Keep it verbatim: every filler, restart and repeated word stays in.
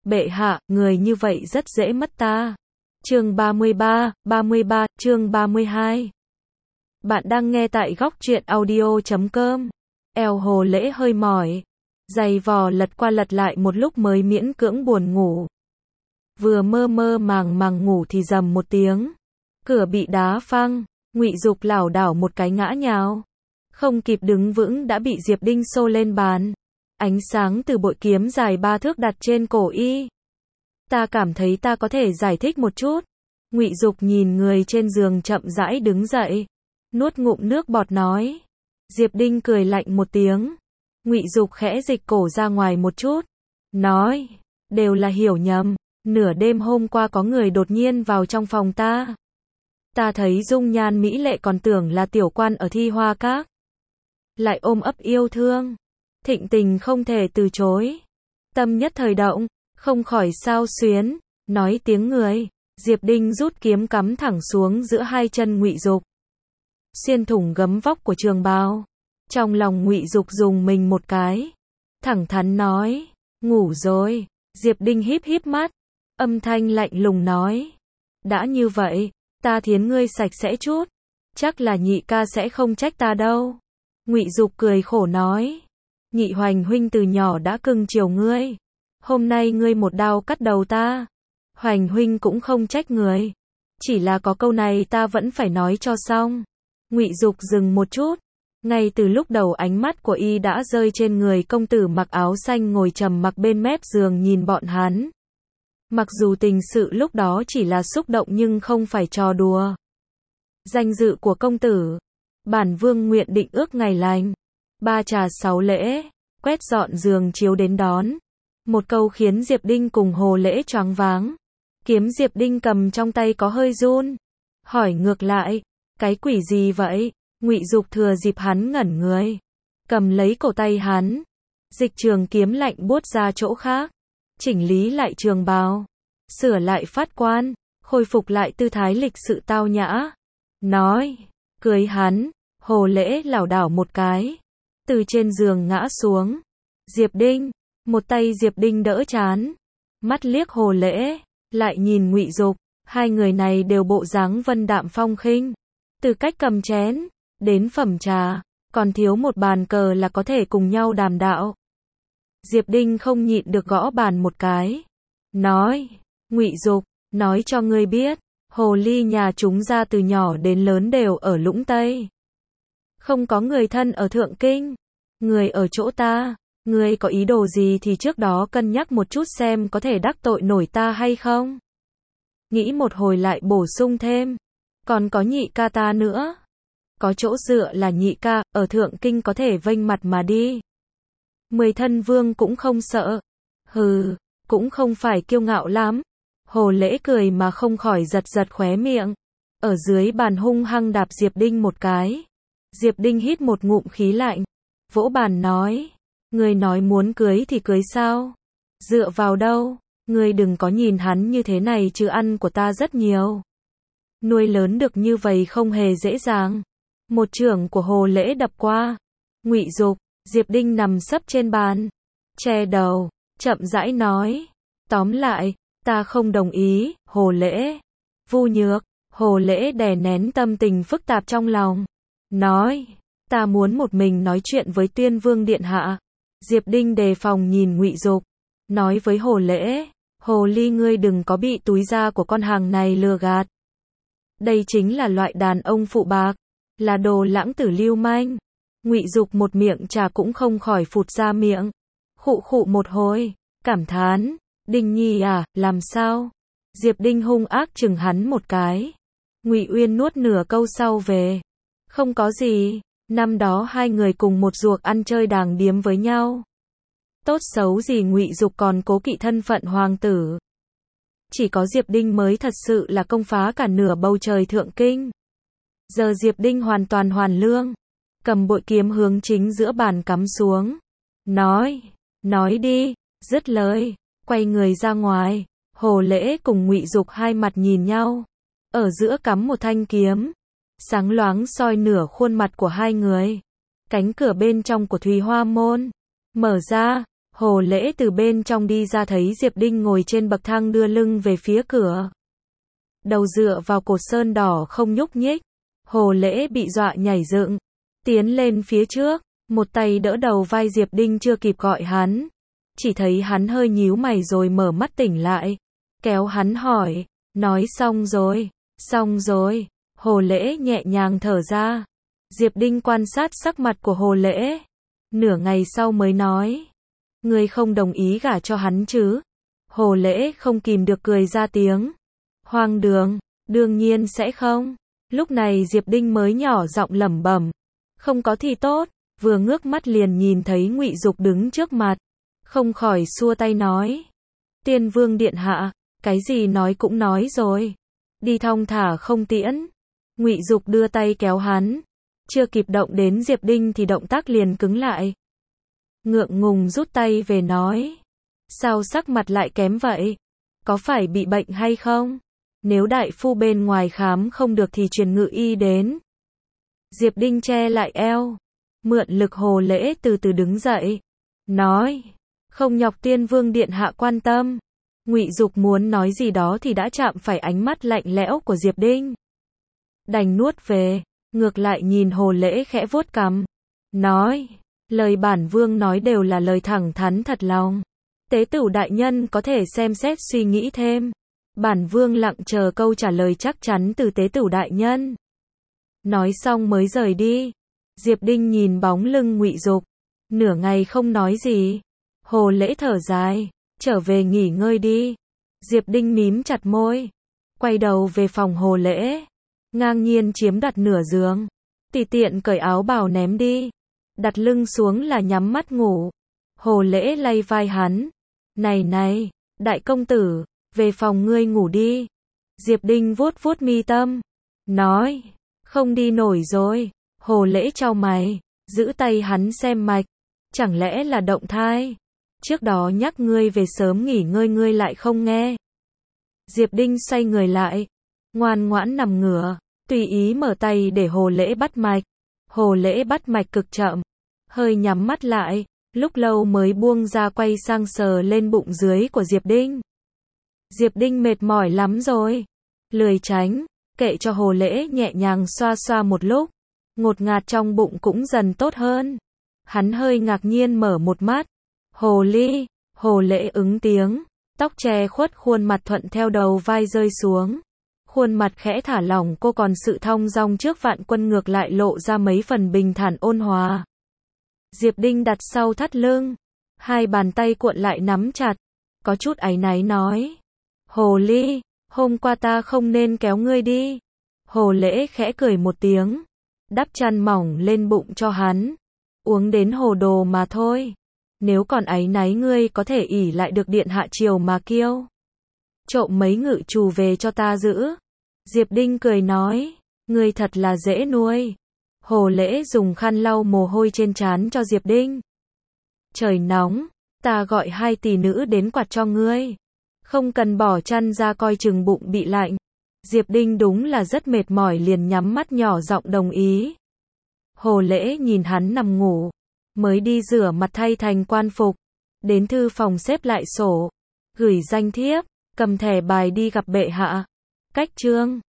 Bệ hạ, người như vậy rất dễ mất ta. Chương ba mươi ba, ba mươi ba, chương ba mươi hai. Bạn đang nghe tại góc truyện audio chấm com. Eo Hồ Lễ hơi mỏi, giày vò lật qua lật lại một lúc mới miễn cưỡng buồn ngủ. Vừa mơ mơ màng màng ngủ thì rầm một tiếng, cửa bị đá phăng, Ngụy Dục lảo đảo một cái ngã nhào, không kịp đứng vững đã bị Diệp Đinh xô lên bàn. Ánh sáng từ bội kiếm dài ba thước đặt trên cổ y. Ta cảm thấy ta có thể giải thích một chút. Ngụy Dục nhìn người trên giường chậm rãi đứng dậy, nuốt ngụm nước bọt nói. Diệp Đinh cười lạnh một tiếng. Ngụy Dục khẽ dịch cổ ra ngoài một chút, nói, đều là hiểu nhầm, nửa đêm hôm qua có người đột nhiên vào trong phòng ta. Ta thấy dung nhan mỹ lệ còn tưởng là tiểu quan ở Thi Hoa Các. Lại ôm ấp yêu thương, thịnh tình không thể từ chối. Tâm nhất thời động, không khỏi xao xuyến, nói tiếng người. Diệp Đinh rút kiếm cắm thẳng xuống giữa hai chân Ngụy Dục, xuyên thủng gấm vóc của trường bào. Trong lòng Ngụy Dục dùng mình một cái, thẳng thắn nói, ngủ rồi. Diệp Đinh híp híp mắt, âm thanh lạnh lùng nói, đã như vậy, ta thiến ngươi sạch sẽ chút, chắc là nhị ca sẽ không trách ta đâu. Ngụy Dục cười khổ nói, nhị hoành huynh từ nhỏ đã cưng chiều ngươi, hôm nay ngươi một đao cắt đầu ta, hoành huynh cũng không trách người, chỉ là có câu này ta vẫn phải nói cho xong. Ngụy Dục dừng một chút, ngay từ lúc đầu ánh mắt của y đã rơi trên người công tử mặc áo xanh ngồi trầm mặc bên mép giường nhìn bọn hắn. Mặc dù tình sự lúc đó chỉ là xúc động nhưng không phải trò đùa. Danh dự của công tử, bản vương nguyện định ước ngày lành, ba trà sáu lễ, quét dọn giường chiếu đến đón. Một câu khiến Diệp Đinh cùng Hồ Lễ choáng váng. Kiếm Diệp Đinh cầm trong tay có hơi run, hỏi ngược lại, cái quỷ gì vậy? Ngụy Dục thừa dịp hắn ngẩn người, cầm lấy cổ tay hắn, dịch trường kiếm lạnh buốt ra chỗ khác, chỉnh lý lại trường bào, sửa lại phát quan, khôi phục lại tư thái lịch sự tao nhã, nói, cưới hắn. Hồ Lễ lảo đảo một cái, từ trên giường ngã xuống. Diệp Đinh, một tay Diệp Đinh đỡ trán, mắt liếc Hồ Lễ, lại nhìn Ngụy Dục, hai người này đều bộ dáng vân đạm phong khinh, từ cách cầm chén đến phẩm trà, còn thiếu một bàn cờ là có thể cùng nhau đàm đạo. Diệp Đinh không nhịn được gõ bàn một cái, nói, Ngụy Dục, nói cho ngươi biết, hồ ly nhà chúng ra từ nhỏ đến lớn đều ở Lũng Tây, không có người thân ở Thượng Kinh, người ở chỗ ta, ngươi có ý đồ gì thì trước đó cân nhắc một chút xem có thể đắc tội nổi ta hay không. Nghĩ một hồi lại bổ sung thêm, còn có nhị ca ta nữa. Có chỗ dựa là nhị ca, ở Thượng Kinh có thể vênh mặt mà đi. Mười thân vương cũng không sợ. Hừ, cũng không phải kiêu ngạo lắm. Hồ Lễ cười mà không khỏi giật giật khóe miệng. Ở dưới bàn hung hăng đạp Diệp Đinh một cái. Diệp Đinh hít một ngụm khí lạnh, vỗ bàn nói, ngươi nói muốn cưới thì cưới sao? Dựa vào đâu? Ngươi đừng có nhìn hắn như thế này chứ ăn của ta rất nhiều. Nuôi lớn được như vậy không hề dễ dàng. Một chưởng của Hồ Lễ đập qua. Ngụy Dục, Diệp Đinh nằm sấp trên bàn, che đầu, chậm rãi nói, tóm lại, ta không đồng ý. Hồ Lễ, Vu Nhược. Hồ Lễ đè nén tâm tình phức tạp trong lòng, nói, ta muốn một mình nói chuyện với Tuyên Vương điện hạ. Diệp Đinh đề phòng nhìn Ngụy Dục, nói với Hồ Lễ, hồ ly ngươi đừng có bị túi da của con hàng này lừa gạt. Đây chính là loại đàn ông phụ bạc, là đồ lãng tử lưu manh. Ngụy Dục một miệng trà cũng không khỏi phụt ra miệng, khụ khụ một hồi, cảm thán, Đinh nhi à, làm sao? Diệp Đinh hung ác chừng hắn một cái. Ngụy Uyên nuốt nửa câu sau về, không có gì, năm đó hai người cùng một ruột ăn chơi đàng điếm với nhau. Tốt xấu gì Ngụy Dục còn cố kỵ thân phận hoàng tử. Chỉ có Diệp Đinh mới thật sự là công phá cả nửa bầu trời Thượng Kinh. Giờ Diệp Đinh hoàn toàn hoàn lương, cầm bội kiếm hướng chính giữa bàn cắm xuống, nói, nói đi. Dứt lời, quay người ra ngoài. Hồ Lễ cùng Ngụy Dục hai mặt nhìn nhau, ở giữa cắm một thanh kiếm, sáng loáng soi nửa khuôn mặt của hai người. Cánh cửa bên trong của Thùy Hoa Môn mở ra, Hồ Lễ từ bên trong đi ra thấy Diệp Đinh ngồi trên bậc thang đưa lưng về phía cửa. Đầu dựa vào cột sơn đỏ không nhúc nhích. Hồ Lễ bị dọa nhảy dựng, tiến lên phía trước, một tay đỡ đầu vai Diệp Đinh chưa kịp gọi hắn. Chỉ thấy hắn hơi nhíu mày rồi mở mắt tỉnh lại. Kéo hắn hỏi, nói xong rồi, xong rồi. Hồ Lễ nhẹ nhàng thở ra. Diệp Đinh quan sát sắc mặt của Hồ Lễ. Nửa ngày sau mới nói, ngươi không đồng ý gả cho hắn chứ? Hồ Lễ không kìm được cười ra tiếng. Hoang đường, đương nhiên sẽ không. Lúc này Diệp Đinh mới nhỏ giọng lẩm bẩm, không có thì tốt. Vừa ngước mắt liền nhìn thấy Ngụy Dục đứng trước mặt, không khỏi xua tay nói, Tiên Vương điện hạ, cái gì nói cũng nói rồi, đi thong thả không tiễn. Ngụy Dục đưa tay kéo hắn, chưa kịp động đến Diệp Đinh thì động tác liền cứng lại. Ngượng ngùng rút tay về nói, sao sắc mặt lại kém vậy? Có phải bị bệnh hay không? Nếu đại phu bên ngoài khám không được thì truyền ngự y đến. Diệp Đinh che lại eo, mượn lực Hồ Lễ từ từ đứng dậy, nói, không nhọc Tiên Vương điện hạ quan tâm. Ngụy Dục muốn nói gì đó thì đã chạm phải ánh mắt lạnh lẽo của Diệp Đinh. Đành nuốt về, ngược lại nhìn Hồ Lễ khẽ vuốt cằm, nói, lời bản vương nói đều là lời thẳng thắn thật lòng. Tế tửu đại nhân có thể xem xét suy nghĩ thêm. Bản vương lặng chờ câu trả lời chắc chắn từ tế tửu đại nhân. Nói xong mới rời đi. Diệp Đinh nhìn bóng lưng Ngụy Dục, nửa ngày không nói gì. Hồ Lễ thở dài, trở về nghỉ ngơi đi. Diệp Đinh mím chặt môi, quay đầu về phòng Hồ Lễ, ngang nhiên chiếm đặt nửa giường, tùy tiện cởi áo bào ném đi, đặt lưng xuống là nhắm mắt ngủ. Hồ Lễ lay vai hắn, này này, đại công tử, về phòng ngươi ngủ đi. Diệp Đinh vuốt vuốt mi tâm, nói, không đi nổi rồi. Hồ Lễ chau mày, giữ tay hắn xem mạch, chẳng lẽ là động thai? Trước đó nhắc ngươi về sớm nghỉ ngơi ngươi lại không nghe. Diệp Đinh xoay người lại, ngoan ngoãn nằm ngửa, tùy ý mở tay để Hồ Lễ bắt mạch. Hồ Lễ bắt mạch cực chậm, hơi nhắm mắt lại, lúc lâu mới buông ra quay sang sờ lên bụng dưới của Diệp Đinh. Diệp Đinh mệt mỏi lắm rồi, lười tránh, kệ cho Hồ Lễ nhẹ nhàng xoa xoa một lúc, ngột ngạt trong bụng cũng dần tốt hơn. Hắn hơi ngạc nhiên mở một mắt, Hồ Ly, Hồ Lễ ứng tiếng, tóc che khuất khuôn mặt thuận theo đầu vai rơi xuống. Khuôn mặt khẽ thả lỏng cô còn sự thong dong trước vạn quân ngược lại lộ ra mấy phần bình thản ôn hòa. Diệp Đinh đặt sau thắt lưng, hai bàn tay cuộn lại nắm chặt, có chút áy náy nói, Hồ Ly, hôm qua ta không nên kéo ngươi đi. Hồ Lễ khẽ cười một tiếng, đắp chăn mỏng lên bụng cho hắn, uống đến hồ đồ mà thôi. Nếu còn áy náy ngươi có thể ỷ lại được điện hạ triều mà kiêu. Trộm mấy ngự trù về cho ta giữ. Diệp Đinh cười nói, ngươi thật là dễ nuôi. Hồ Lễ dùng khăn lau mồ hôi trên trán cho Diệp Đinh. Trời nóng, ta gọi hai tỷ nữ đến quạt cho ngươi. Không cần bỏ chăn ra coi chừng bụng bị lạnh. Diệp Đinh đúng là rất mệt mỏi liền nhắm mắt nhỏ giọng đồng ý. Hồ Lễ nhìn hắn nằm ngủ, mới đi rửa mặt thay thành quan phục, đến thư phòng xếp lại sổ, gửi danh thiếp, cầm thẻ bài đi gặp bệ hạ. Cách chương